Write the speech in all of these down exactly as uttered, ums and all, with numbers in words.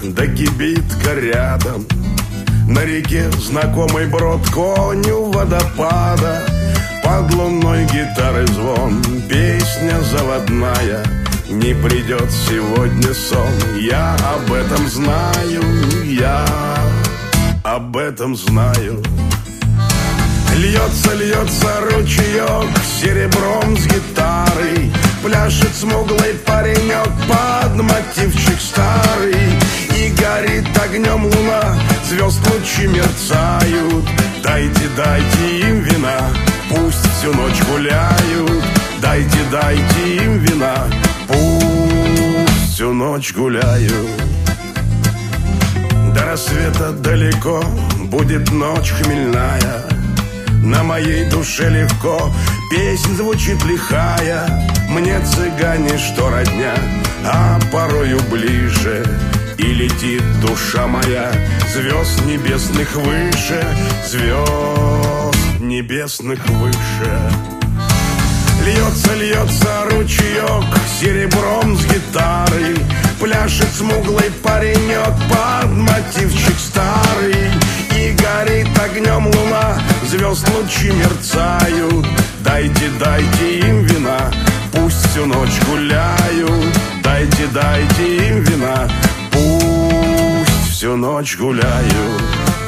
да кибитка рядом. На реке знакомый брод, конь у водопада. Под луной гитары звон, песня заводная. Не придет сегодня сон, я об этом знаю, я об этом знаю. Льется, льется ручеек серебром с гитарой. Пляшет смуглый паренек под мотивчик старый. И горит огнем луна, звезд лучи мерцают. Дайте, дайте им вина, пусть всю ночь гуляют. Дайте, дайте им вина, пусть всю ночь гуляют. До рассвета далеко будет ночь хмельная. На моей душе легко песнь звучит лихая. Мне цыгане, что родня, а порою ближе. И летит душа моя звезд небесных выше, звезд небесных выше. Льется, льется ручеек серебром с гитарой. Пляшет смуглый паренек под мотивчик старый. И горит огнем луна, звезд лучи мерцают. Дайте, дайте им вина, пусть всю ночь гуляют. Дайте, дайте им вина, пусть всю ночь гуляют.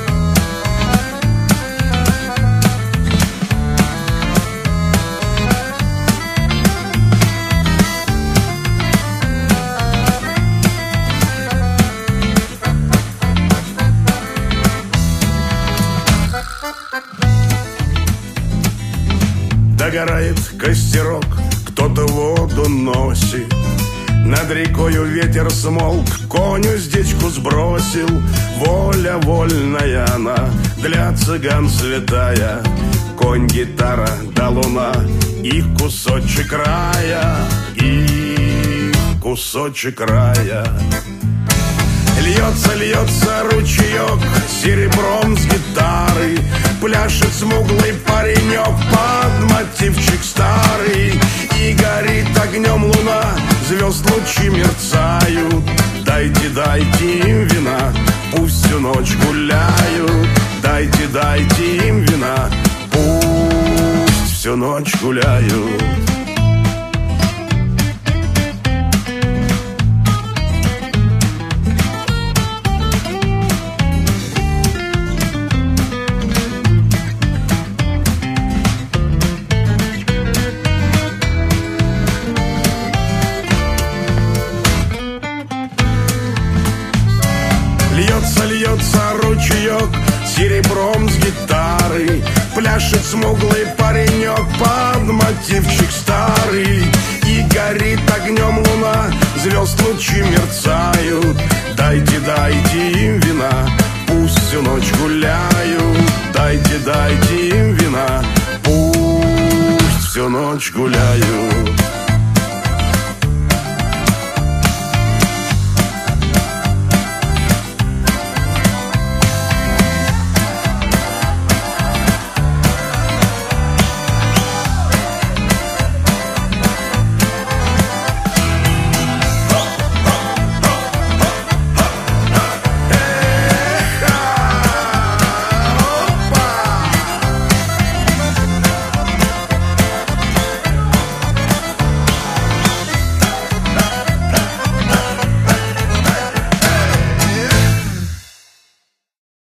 Догорает костерок, кто-то воду носит. Над рекою ветер смолк, конь уздечку сбросил. Воля вольная она, для цыган святая. Конь, гитара да луна, и кусочек рая, и кусочек рая. Льется, льется ручеек серебром с гитары. Пляшет смуглый паренек под мотивчик старый. И горит огнем луна, звезд лучи мерцают. Дайте, дайте им вина, пусть всю ночь гуляют. Дайте, дайте им вина, пусть всю ночь гуляют. Льется, льется ручеек серебром с гитарой. Пляшет смуглый паренек под мотивчик старый. И горит огнем луна, звезд лучи мерцают. Дайте, дайте им вина, пусть всю ночь гуляют. Дайте, дайте им вина, пусть всю ночь гуляют.